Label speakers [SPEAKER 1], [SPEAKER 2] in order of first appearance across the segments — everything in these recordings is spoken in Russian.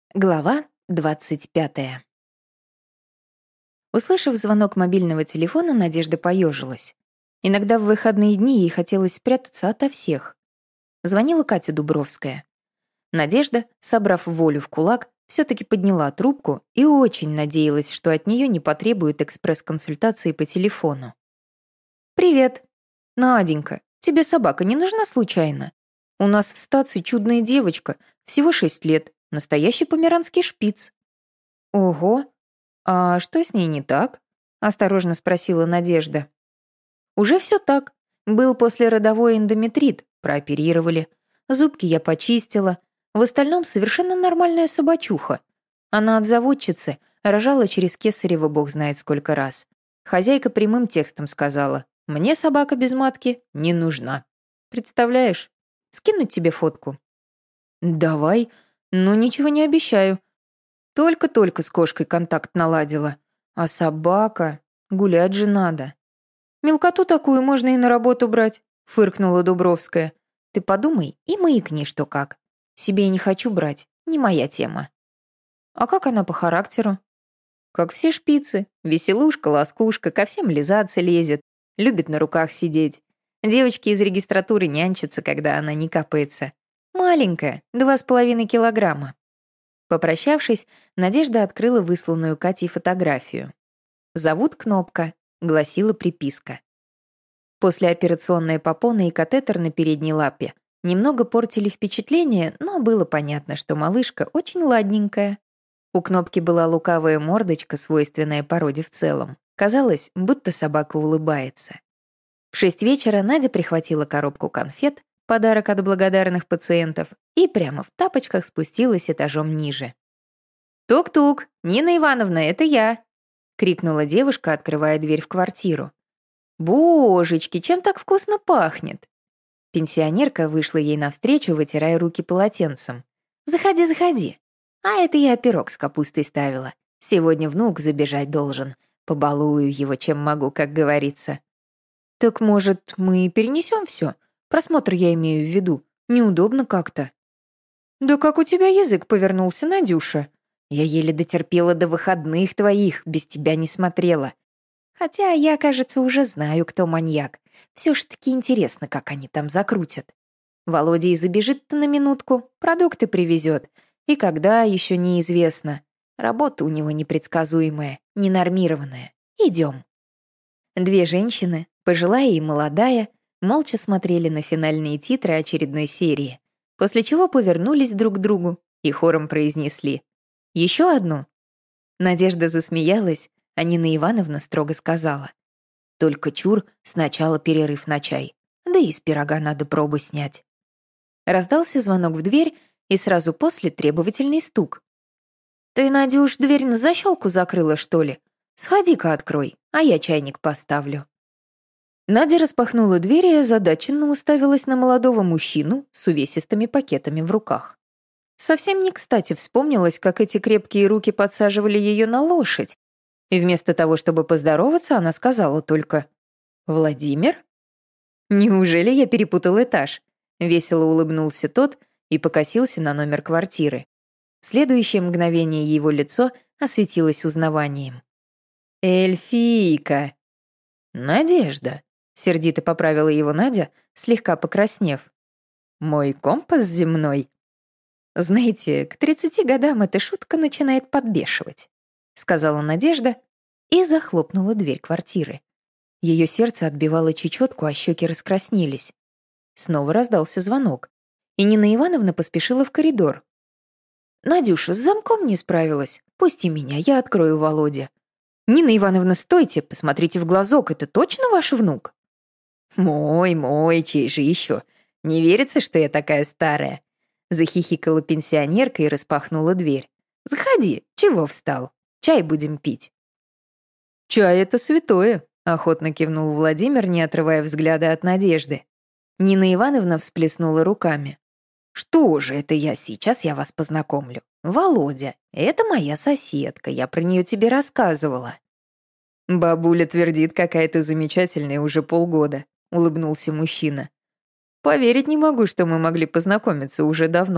[SPEAKER 1] Глава 25. Услышав звонок мобильного телефона, Надежда поежилась. Иногда в выходные дни ей хотелось спрятаться ото всех. Звонила Катя Дубровская. Надежда, собрав волю в кулак, все-таки подняла трубку и очень надеялась, что от нее не потребуют экспресс-консультации по телефону. «Привет. Наденька, тебе собака не нужна случайно? У нас в стации чудная девочка, всего 6 лет, настоящий померанский шпиц». «Ого, а что с ней не так?» — осторожно спросила Надежда. «Уже все так. Был послеродовой эндометрит, прооперировали. Зубки я почистила. В остальном совершенно нормальная собачуха. Она от заводчицы, рожала через кесарево бог знает сколько раз. Хозяйка прямым текстом сказала: «Мне собака без матки не нужна». Представляешь? Скинуть тебе фотку?» «Давай, но ничего не обещаю. Только-только с кошкой контакт наладила. А собака... Гулять же надо». «Мелкоту такую можно и на работу брать», — фыркнула Дубровская. «Ты подумай и маякни, что как. Себе я не хочу брать, не моя тема». «А как она по характеру?» «Как все шпицы. Веселушка, ласкушка, ко всем лизаться лезет. Любит на руках сидеть. Девочки из регистратуры нянчатся, когда она не капается. Маленькая, 2,5 килограмма». Попрощавшись, Надежда открыла высланную Катей фотографию. «Зовут Кнопка», — гласила приписка. Послеоперационная попона и катетер на передней лапе немного портили впечатление, но было понятно, что малышка очень ладненькая. У Кнопки была лукавая мордочка, свойственная породе в целом. Казалось, будто собака улыбается. В 6 вечера Надя прихватила коробку конфет, подарок от благодарных пациентов, и прямо в тапочках спустилась этажом ниже. «Тук-тук! Нина Ивановна, это я!» — крикнула девушка, открывая дверь в квартиру. «Божечки, чем так вкусно пахнет?» Пенсионерка вышла ей навстречу, вытирая руки полотенцем. «Заходи, заходи. А это я пирог с капустой ставила. Сегодня внук забежать должен. Побалую его, чем могу, как говорится». «Так, может, мы перенесем все? Просмотр я имею в виду. Неудобно как-то». «Да как у тебя язык повернулся, Надюша? Я еле дотерпела до выходных твоих, без тебя не смотрела. Хотя я, кажется, уже знаю, кто маньяк. Все ж таки интересно, как они там закрутят. Володя и забежит-то на минутку, продукты привезет. И когда, еще неизвестно. Работа у него непредсказуемая, ненормированная. Идем». Две женщины, пожилая и молодая, молча смотрели на финальные титры очередной серии, после чего повернулись друг к другу и хором произнесли: «Еще одну?» Надежда засмеялась, а Нина Ивановна строго сказала: «Только чур, сначала перерыв на чай, да и с пирога надо пробу снять». Раздался звонок в дверь, и сразу после требовательный стук. «Ты, Надюш, дверь на защелку закрыла, что ли? Сходи-ка открой, а я чайник поставлю». Надя распахнула дверь и озадаченно уставилась на молодого мужчину с увесистыми пакетами в руках. Совсем не кстати вспомнилось, как эти крепкие руки подсаживали ее на лошадь, и вместо того, чтобы поздороваться, она сказала только: «Владимир?» «Неужели я перепутал этаж?» Весело улыбнулся тот и покосился на номер квартиры. В следующее мгновение его лицо осветилось узнаванием. «Эльфийка!» «Надежда!» — сердито поправила его Надя, слегка покраснев. «Мой компас земной!» «Знаете, к 30 годам эта шутка начинает подбешивать», — сказала Надежда и захлопнула дверь квартиры. Ее сердце отбивало чечетку, а щеки раскраснелись. Снова раздался звонок, и Нина Ивановна поспешила в коридор. «Надюша, с замком не справилась. Пусти меня, я открою Володе». «Нина Ивановна, стойте, посмотрите в глазок, это точно ваш внук?» «Мой, чей же еще? Не верится, что я такая старая?» Захихикала пенсионерка и распахнула дверь. «Заходи, чего встал? Чай будем пить». «Чай — это святое», — охотно кивнул Владимир, не отрывая взгляда от Надежды. Нина Ивановна всплеснула руками. «Что же это сейчас я вас познакомлю? Володя, это моя соседка, я про нее тебе рассказывала». «Бабуля твердит, какая ты замечательная уже полгода», — улыбнулся мужчина. «Поверить не могу, что мы могли познакомиться уже давно.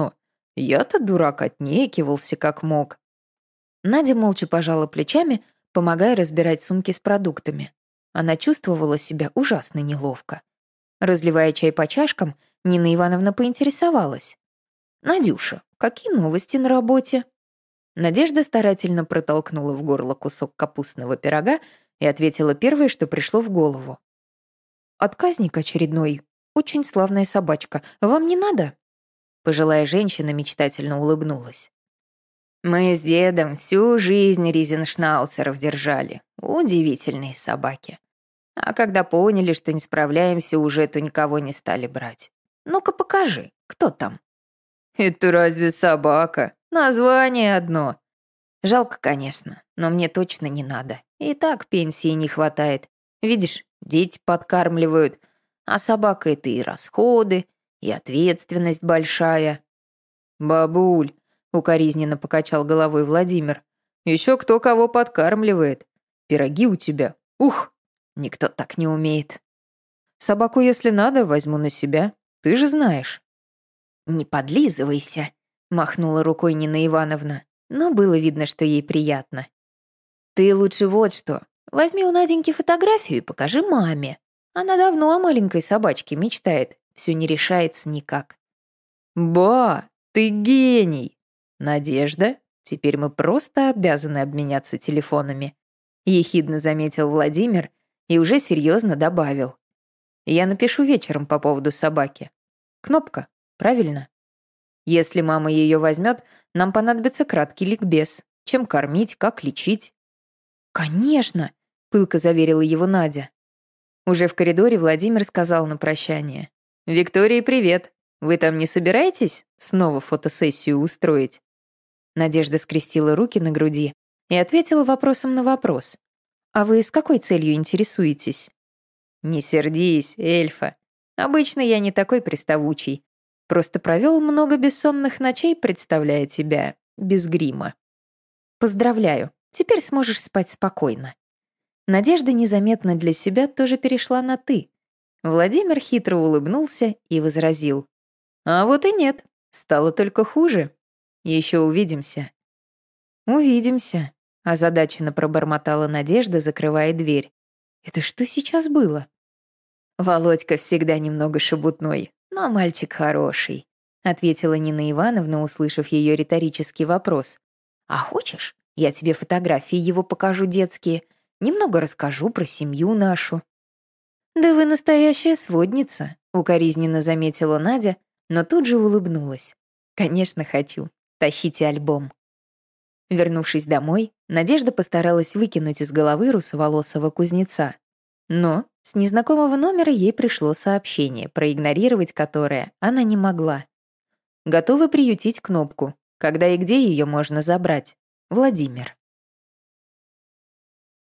[SPEAKER 1] Я-то, дурак, отнекивался как мог». Надя молча пожала плечами, помогая разбирать сумки с продуктами. Она чувствовала себя ужасно неловко. Разливая чай по чашкам, Нина Ивановна поинтересовалась. «Надюша, какие новости на работе?» Надежда старательно протолкнула в горло кусок капустного пирога и ответила первое, что пришло в голову. «Отказник очередной. Очень славная собачка. Вам не надо?» Пожилая женщина мечтательно улыбнулась. «Мы с дедом всю жизнь ризеншнауцеров держали. Удивительные собаки. А когда поняли, что не справляемся уже, то никого не стали брать. Ну-ка покажи, кто там?» «Это разве собака? Название одно». «Жалко, конечно, но мне точно не надо. И так пенсии не хватает. Видишь, дети подкармливают, а собака — это и расходы, и ответственность большая». «Бабуль», — укоризненно покачал головой Владимир, «еще кто кого подкармливает. Пироги у тебя. Ух, никто так не умеет. Собаку, если надо, возьму на себя. Ты же знаешь». «Не подлизывайся», — махнула рукой Нина Ивановна, но было видно, что ей приятно. «Ты лучше вот что. Возьми у Наденьки фотографию и покажи маме. Она давно о маленькой собачке мечтает, все не решается никак». «Ба, ты гений! Надежда, теперь мы просто обязаны обменяться телефонами», — ехидно заметил Владимир и уже серьезно добавил. «Я напишу вечером по поводу собаки. Кнопка, правильно? Если мама ее возьмет, нам понадобится краткий ликбез. Чем кормить, как лечить». «Конечно», — пылко заверила его Надя. Уже в коридоре Владимир сказал на прощание. «Виктории, привет. Вы там не собираетесь снова фотосессию устроить?» Надежда скрестила руки на груди и ответила вопросом на вопрос. «А вы с какой целью интересуетесь?» «Не сердись, эльфа. Обычно я не такой приставучий. Просто провел много бессонных ночей, представляя тебя без грима». «Поздравляю, теперь сможешь спать спокойно». Надежда незаметно для себя тоже перешла на «ты». Владимир хитро улыбнулся и возразил. «А вот и нет, стало только хуже. Еще увидимся». «Увидимся», — озадаченно пробормотала Надежда, закрывая дверь. «Это что сейчас было?» «Володька всегда немного шебутной, но мальчик хороший», — ответила Нина Ивановна, услышав ее риторический вопрос. «А хочешь, я тебе фотографии его покажу детские, немного расскажу про семью нашу». «Да вы настоящая сводница», — укоризненно заметила Надя, но тут же улыбнулась. «Конечно, хочу. Тащите альбом». Вернувшись домой, Надежда постаралась выкинуть из головы русоволосого кузнеца. Но с незнакомого номера ей пришло сообщение, проигнорировать которое она не могла. «Готовы приютить кнопку. Когда и где ее можно забрать? Владимир».